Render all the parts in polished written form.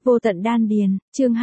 Vô tận đan điền, chương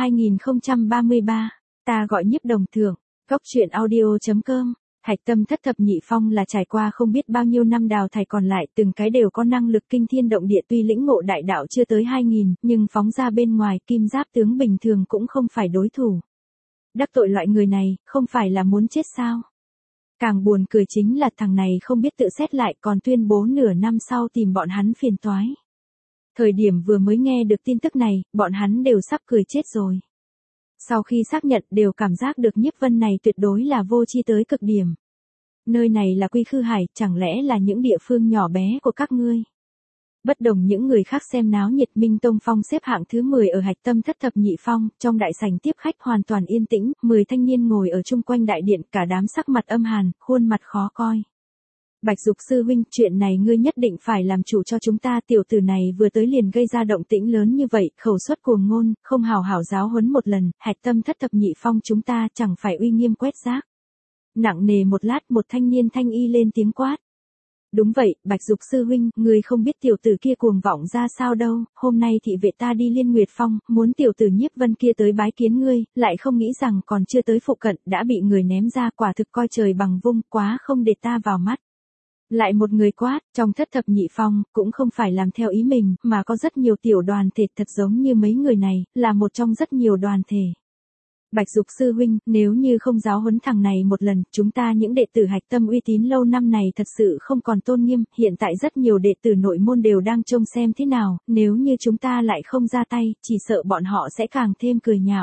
2033, ta gọi Nhiếp Đồng Thượng, góc truyện audio.com. Hạch Tâm Thất Thập Nhị Phong là trải qua không biết bao nhiêu năm đào thải còn lại, từng cái đều có năng lực kinh thiên động địa, tuy lĩnh ngộ đại đạo chưa tới 2000, nhưng phóng ra bên ngoài kim giáp tướng bình thường cũng không phải đối thủ. Đắc tội loại người này, không phải là muốn chết sao? Càng buồn cười chính là thằng này không biết tự xét lại, còn tuyên bố nửa năm sau tìm bọn hắn phiền toái. Thời điểm vừa mới nghe được tin tức này, bọn hắn đều sắp cười chết rồi. Sau khi xác nhận đều cảm giác được Nhiếp Vân này tuyệt đối là vô tri tới cực điểm. Nơi này là Quy Khư Hải, chẳng lẽ là những địa phương nhỏ bé của các ngươi? Bất đồng những người khác xem náo nhiệt, Minh Tông Phong xếp hạng thứ 10 ở Hạch Tâm Thất Thập Nhị Phong, trong đại sảnh tiếp khách hoàn toàn yên tĩnh, 10 thanh niên ngồi ở chung quanh đại điện, cả đám sắc mặt âm hàn, khuôn mặt khó coi. Bạch Dục sư huynh, chuyện này ngươi nhất định phải làm chủ cho chúng ta, tiểu tử này vừa tới liền gây ra động tĩnh lớn như vậy, khẩu suất cuồng ngôn, không hào hảo giáo huấn một lần, Hạch Tâm Thất Thập Nhị Phong chúng ta chẳng phải uy nghiêm quét rác. Nặng nề một lát, một thanh niên thanh y lên tiếng quát. Đúng vậy, Bạch Dục sư huynh, ngươi không biết tiểu tử kia cuồng vọng ra sao đâu, hôm nay thị vệ ta đi Liên Nguyệt Phong, muốn tiểu tử Nhiếp Vân kia tới bái kiến ngươi, lại không nghĩ rằng còn chưa tới phụ cận, đã bị người ném ra, quả thực coi trời bằng vung, quá không để ta vào mắt. Lại một người quát, trong Thất Thập Nhị Phong, cũng không phải làm theo ý mình, mà có rất nhiều tiểu đoàn thể, thật giống như mấy người này, là một trong rất nhiều đoàn thể. Bạch Dục sư huynh, nếu như không giáo huấn thằng này một lần, chúng ta những đệ tử Hạch Tâm uy tín lâu năm này thật sự không còn tôn nghiêm, hiện tại rất nhiều đệ tử nội môn đều đang trông xem thế nào, nếu như chúng ta lại không ra tay, chỉ sợ bọn họ sẽ càng thêm cười nhạo.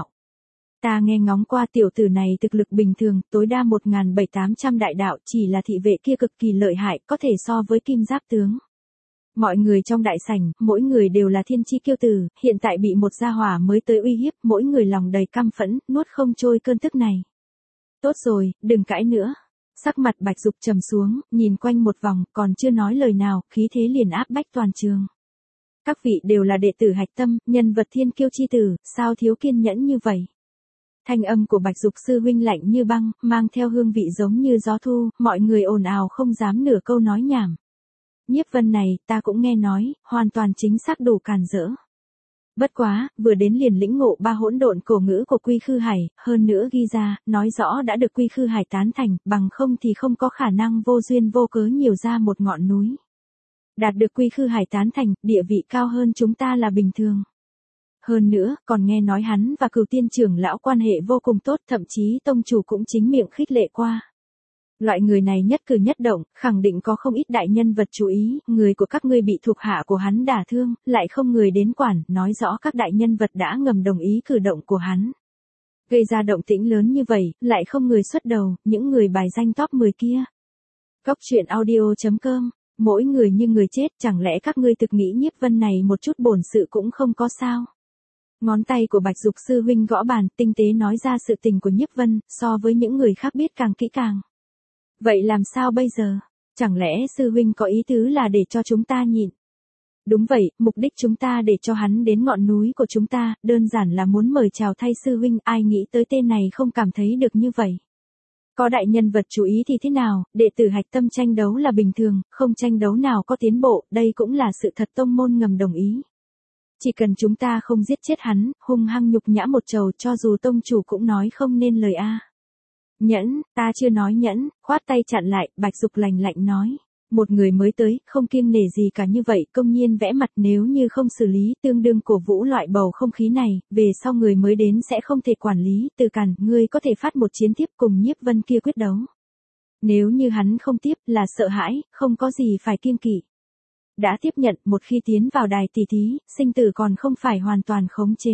Ta nghe ngóng qua tiểu tử này thực lực bình thường, tối đa 1.700-800 đại đạo, chỉ là thị vệ kia cực kỳ lợi hại, có thể so với kim giáp tướng. Mọi người trong đại sảnh, mỗi người đều là thiên chi kiêu tử, hiện tại bị một gia hỏa mới tới uy hiếp, mỗi người lòng đầy căm phẫn, nuốt không trôi cơn tức này. Tốt rồi, đừng cãi nữa. Sắc mặt Bạch Dục trầm xuống, nhìn quanh một vòng, còn chưa nói lời nào, khí thế liền áp bách toàn trường. Các vị đều là đệ tử Hạch Tâm, nhân vật thiên kiêu chi tử, sao thiếu kiên nhẫn như vậy? Thanh âm của Bạch Dục sư huynh lạnh như băng, mang theo hương vị giống như gió thu, mọi người ồn ào không dám nửa câu nói nhảm. Nhiếp Vân này, ta cũng nghe nói, hoàn toàn chính xác đủ càn rỡ. Bất quá, vừa đến liền lĩnh ngộ 3 hỗn độn cổ ngữ của Quy Khư Hải, hơn nữa ghi ra, nói rõ đã được Quy Khư Hải tán thành, bằng không thì không có khả năng vô duyên vô cớ nhiều ra một ngọn núi. Đạt được Quy Khư Hải tán thành, địa vị cao hơn chúng ta là bình thường. Hơn nữa, còn nghe nói hắn và Cửu Tiên trưởng lão quan hệ vô cùng tốt, thậm chí tông chủ cũng chính miệng khích lệ qua. Loại người này nhất cử nhất động, khẳng định có không ít đại nhân vật chú ý, người của các ngươi bị thuộc hạ của hắn đả thương, lại không người đến quản, nói rõ các đại nhân vật đã ngầm đồng ý cử động của hắn. Gây ra động tĩnh lớn như vậy, lại không người xuất đầu, những người bài danh top 10 kia. Góc truyện audio.com, mỗi người như người chết, chẳng lẽ các ngươi thực nghĩ Nhiếp Vân này một chút bổn sự cũng không có sao? Ngón tay của Bạch Dục sư huynh gõ bàn, tinh tế nói ra sự tình của Nhiếp Vân, so với những người khác biết càng kỹ càng. Vậy làm sao bây giờ? Chẳng lẽ sư huynh có ý tứ là để cho chúng ta nhịn? Đúng vậy, mục đích chúng ta để cho hắn đến ngọn núi của chúng ta, đơn giản là muốn mời chào thay sư huynh, ai nghĩ tới tên này không cảm thấy được như vậy. Có đại nhân vật chú ý thì thế nào, đệ tử Hạch Tâm tranh đấu là bình thường, không tranh đấu nào có tiến bộ, đây cũng là sự thật, tông môn ngầm đồng ý. Chỉ cần chúng ta không giết chết hắn, hung hăng nhục nhã một trầu, cho dù tông chủ cũng nói không nên lời a. Nhẫn, ta chưa nói nhẫn, khoát tay chặn lại, Bạch Dục lạnh lạnh nói. Một người mới tới, không kiêng nể gì cả như vậy, công nhiên vẽ mặt, nếu như không xử lý, tương đương cổ vũ loại bầu không khí này, về sau người mới đến sẽ không thể quản lý, Từ Càn, ngươi có thể phát một chiến tiếp cùng Nhiếp Vân kia quyết đấu. Nếu như hắn không tiếp, là sợ hãi, không có gì phải kiêng kỵ. Đã tiếp nhận, một khi tiến vào đài tỷ thí, sinh tử còn không phải hoàn toàn khống chế.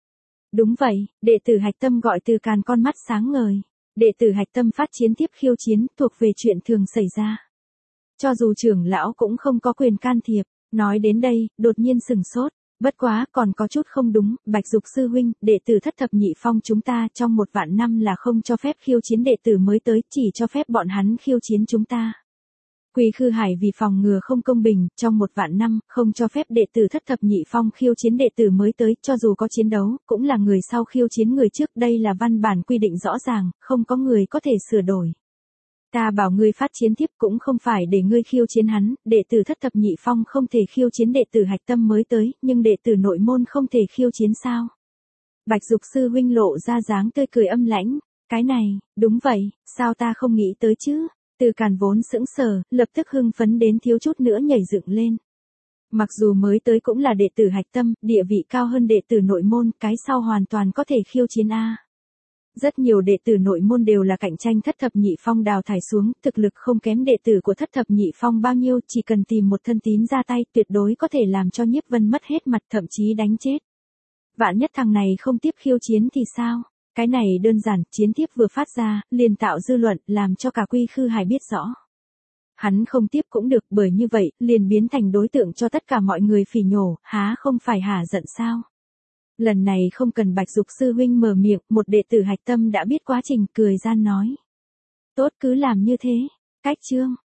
Đúng vậy, đệ tử Hạch Tâm gọi Từ Càn con mắt sáng ngời. Đệ tử Hạch Tâm phát chiến tiếp khiêu chiến, thuộc về chuyện thường xảy ra. Cho dù trưởng lão cũng không có quyền can thiệp, nói đến đây, đột nhiên sừng sốt. Bất quá, còn có chút không đúng, Bạch Dục sư huynh, đệ tử Thất Thập Nhị Phong chúng ta trong 1 vạn năm là không cho phép khiêu chiến đệ tử mới tới, chỉ cho phép bọn hắn khiêu chiến chúng ta. Quy Khư Hải vì phòng ngừa không công bình, trong 1 vạn năm, không cho phép đệ tử Thất Thập Nhị Phong khiêu chiến đệ tử mới tới, cho dù có chiến đấu, cũng là người sau khiêu chiến người trước, đây là văn bản quy định rõ ràng, không có người có thể sửa đổi. Ta bảo ngươi phát chiến thiếp cũng không phải để ngươi khiêu chiến hắn, đệ tử thất thập nhị phong không thể khiêu chiến đệ tử hạch tâm mới tới, nhưng đệ tử nội môn không thể khiêu chiến sao? Bạch Dục sư huynh lộ ra dáng tươi cười âm lãnh, cái này, đúng vậy, sao ta không nghĩ tới chứ? Từ Càn vốn sững sờ, lập tức hưng phấn đến thiếu chút nữa nhảy dựng lên. Mặc dù mới tới cũng là đệ tử hạch tâm, địa vị cao hơn đệ tử nội môn, cái sau hoàn toàn có thể khiêu chiến A. Rất nhiều đệ tử nội môn đều là cạnh tranh thất thập nhị phong đào thải xuống, thực lực không kém đệ tử của thất thập nhị phong bao nhiêu, chỉ cần tìm một thân tín ra tay tuyệt đối có thể làm cho Nhiếp Vân mất hết mặt, thậm chí đánh chết. Vạn nhất thằng này không tiếp khiêu chiến thì sao? Cái này đơn giản, chiến tiếp vừa phát ra, liền tạo dư luận, làm cho cả Quy Khư Hải biết rõ. Hắn không tiếp cũng được, bởi như vậy, liền biến thành đối tượng cho tất cả mọi người phỉ nhổ, há không phải hả giận sao? Lần này không cần Bạch Dục sư huynh mở miệng, một đệ tử hạch tâm đã biết quá trình, cười gian nói. Tốt, cứ làm như thế. Cách chương.